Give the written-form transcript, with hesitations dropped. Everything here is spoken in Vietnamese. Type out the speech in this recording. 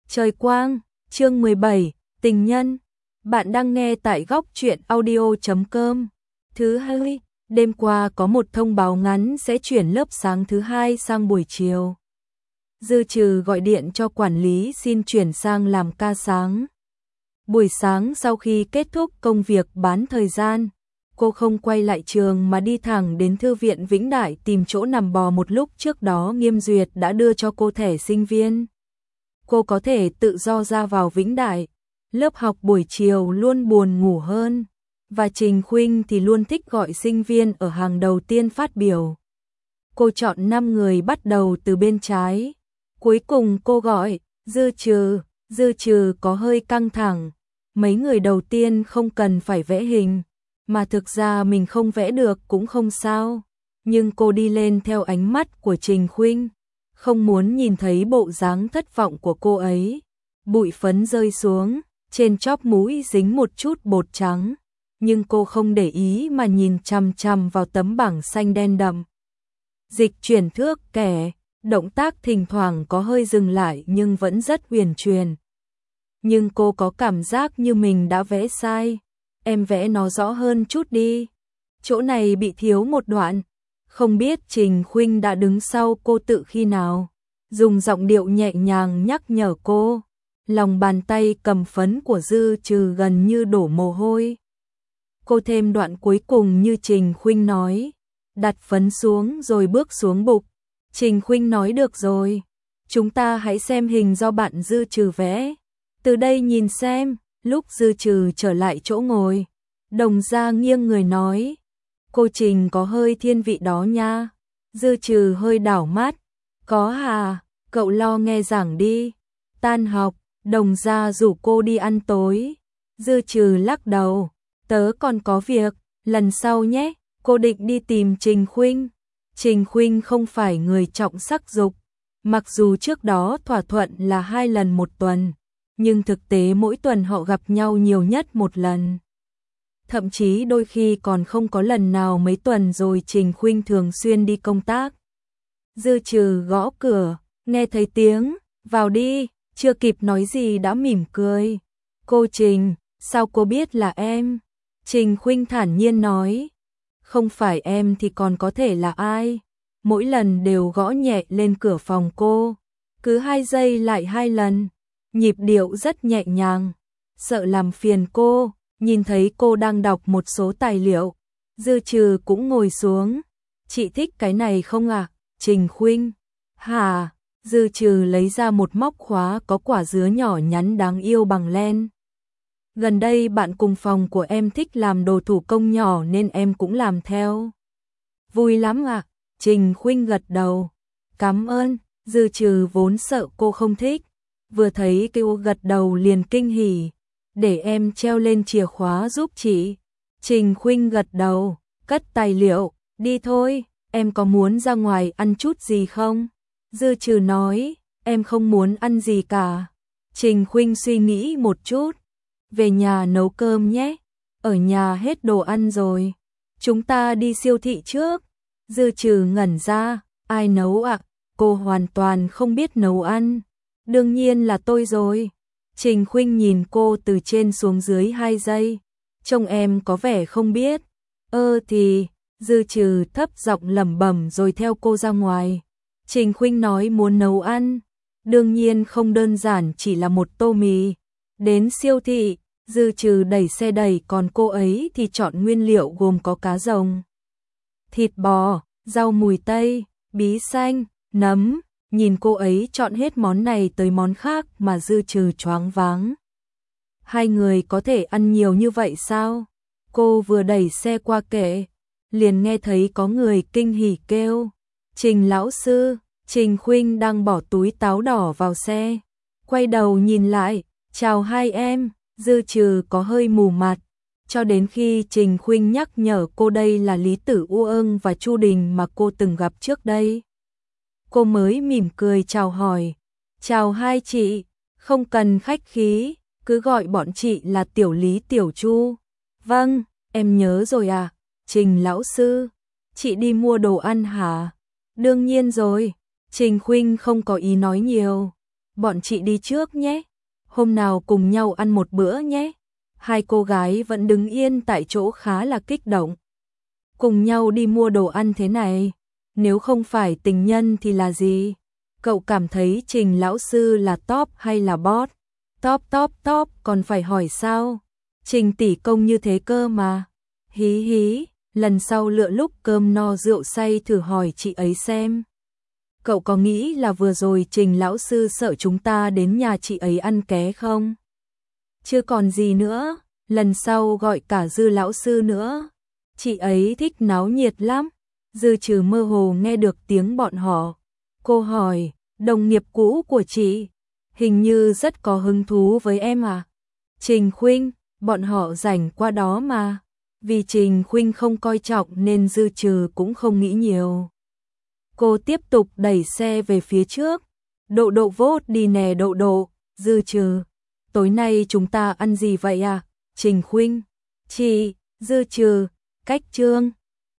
Trời quang, chương 17, tình nhân. Bạn đang nghe tại góc truyện audio.com. Thứ hai, đêm qua có một thông báo ngắn sẽ chuyển lớp sáng thứ hai sang buổi chiều. Dư Trừ gọi điện cho quản lý xin chuyển sang làm ca sáng. Buổi sáng sau khi kết thúc công việc bán thời gian, cô không quay lại trường mà đi thẳng đến thư viện Vĩnh Đại tìm chỗ nằm bò một lúc. Trước đó Nghiêm Duyệt đã đưa cho cô thẻ sinh viên. Cô có thể tự do ra vào Vĩnh Đại. Lớp học buổi chiều luôn buồn ngủ hơn, và Trình Khuynh thì luôn thích gọi sinh viên ở hàng đầu tiên phát biểu. Cô chọn 5 người bắt đầu từ bên trái. Cuối cùng cô gọi Dư Trừ. Dư Trừ có hơi căng thẳng. Mấy người đầu tiên không cần phải vẽ hình, mà thực ra mình không vẽ được cũng không sao. Nhưng cô đi lên theo ánh mắt của Trình Khuynh, không muốn nhìn thấy bộ dáng thất vọng của cô ấy. Bụi phấn rơi xuống, trên chóp mũi dính một chút bột trắng, nhưng cô không để ý mà nhìn chằm chằm vào tấm bảng xanh đen đậm. Dịch chuyển thước kẻ, động tác thỉnh thoảng có hơi dừng lại nhưng vẫn rất huyền truyền. Nhưng cô có cảm giác như mình đã vẽ sai. Em vẽ nó rõ hơn chút đi. Chỗ này bị thiếu một đoạn. Không biết Trình Khuynh đã đứng sau cô tự khi nào, dùng giọng điệu nhẹ nhàng nhắc nhở cô. Lòng bàn tay cầm phấn của Dư Trừ gần như đổ mồ hôi. Cô thêm đoạn cuối cùng như Trình Khuynh nói, đặt phấn xuống rồi bước xuống bục. Trình Khuynh nói được rồi, chúng ta hãy xem hình do bạn Dư Trừ vẽ. Từ đây nhìn xem. Lúc Dư Trừ trở lại chỗ ngồi, Đồng Gia nghiêng người nói, cô Trình có hơi thiên vị đó nha. Dư Trừ hơi đảo mắt, có à, cậu lo nghe giảng đi. Tan học, Đồng Gia rủ cô đi ăn tối. Dư Trừ lắc đầu, tớ còn có việc, lần sau nhé. Cô định đi tìm Trình Khuynh. Trình Khuynh không phải người trọng sắc dục, mặc dù trước đó thỏa thuận là 2 lần một tuần, nhưng thực tế mỗi tuần họ gặp nhau nhiều nhất một lần. Thậm chí đôi khi còn không có lần nào mấy tuần rồi. Trình Khuynh thường xuyên đi công tác. Dư Trừ gõ cửa, nghe thấy tiếng, vào đi, chưa kịp nói gì đã mỉm cười. Cô Trình, sao cô biết là em? Trình Khuynh thản nhiên nói, không phải em thì còn có thể là ai? Mỗi lần đều gõ nhẹ lên cửa phòng cô, cứ 2 giây lại 2 lần. Nhịp điệu rất nhẹ nhàng, sợ làm phiền cô. Nhìn thấy cô đang đọc một số tài liệu, Dư Trừ cũng ngồi xuống. Chị thích cái này không ạ? Trình Khuynh. Hả? Dư Trừ lấy ra một móc khóa có quả dứa nhỏ nhắn đáng yêu bằng len. Gần đây bạn cùng phòng của em thích làm đồ thủ công nhỏ nên em cũng làm theo. Vui lắm ạ. Trình Khuynh gật đầu. Cảm ơn. Dư Trừ vốn sợ cô không thích, vừa thấy cô gật đầu liền kinh hỉ. Để em treo lên chìa khóa giúp chị. Trình Khuynh gật đầu, cất tài liệu, đi thôi, em có muốn ra ngoài ăn chút gì không? Dư Trừ nói, em không muốn ăn gì cả. Trình Khuynh suy nghĩ một chút, về nhà nấu cơm nhé, ở nhà hết đồ ăn rồi. Chúng ta đi siêu thị trước. Dư Trừ ngẩn ra, ai nấu ạ? Cô hoàn toàn không biết nấu ăn. Đương nhiên là tôi rồi. Trình Khuynh nhìn cô từ trên xuống dưới 2 giây. Trông em có vẻ không biết. Thì, Dư Trừ thấp giọng lẩm bẩm rồi theo cô ra ngoài. Trình Khuynh nói muốn nấu ăn. Đương nhiên không đơn giản chỉ là một tô mì. Đến siêu thị, Dư Trừ đẩy xe đẩy còn cô ấy thì chọn nguyên liệu gồm có cá rồng, thịt bò, rau mùi tây, bí xanh, nấm. Nhìn cô ấy chọn hết món này tới món khác mà Dư Trừ choáng váng. 2 người có thể ăn nhiều như vậy sao? Cô vừa đẩy xe qua kệ, liền nghe thấy có người kinh hỉ kêu, Trình lão sư. Trình Khuynh đang bỏ túi táo đỏ vào xe, quay đầu nhìn lại, chào hai em. Dư Trừ có hơi mù mặt, cho đến khi Trình Khuynh nhắc nhở cô đây là Lý Tử U Ưng và Chu Đình mà cô từng gặp trước đây. Cô mới mỉm cười chào hỏi, chào hai chị, không cần khách khí, cứ gọi bọn chị là Tiểu Lý Tiểu Chu. Vâng, em nhớ rồi à. Trình lão sư, chị đi mua đồ ăn hả? Đương nhiên rồi. Trình Khuynh không có ý nói nhiều, bọn chị đi trước nhé, hôm nào cùng nhau ăn một bữa nhé. Hai cô gái vẫn đứng yên tại chỗ khá là kích động. Cùng nhau đi mua đồ ăn thế này, nếu không phải tình nhân thì là gì? Cậu cảm thấy Trình lão sư là top hay là bot? Top, còn phải hỏi sao? Trình tỷ công như thế cơ mà. Hí hí, lần sau lựa lúc cơm no rượu say thử hỏi chị ấy xem. Cậu có nghĩ là vừa rồi Trình lão sư sợ chúng ta đến nhà chị ấy ăn ké không? Chưa còn gì nữa, lần sau gọi cả Dư lão sư nữa. Chị ấy thích náo nhiệt lắm. Dư Trừ mơ hồ nghe được tiếng bọn họ. Cô hỏi, đồng nghiệp cũ của chị, hình như rất có hứng thú với em à? Trình Khuynh, bọn họ rảnh qua đó mà. Vì Trình Khuynh không coi trọng nên Dư Trừ cũng không nghĩ nhiều. Cô tiếp tục đẩy xe về phía trước. Độ độ vốt đi nè độ độ, Dư Trừ. Tối nay chúng ta ăn gì vậy à? Trình Khuynh, chị, Dư Trừ, cách Trương.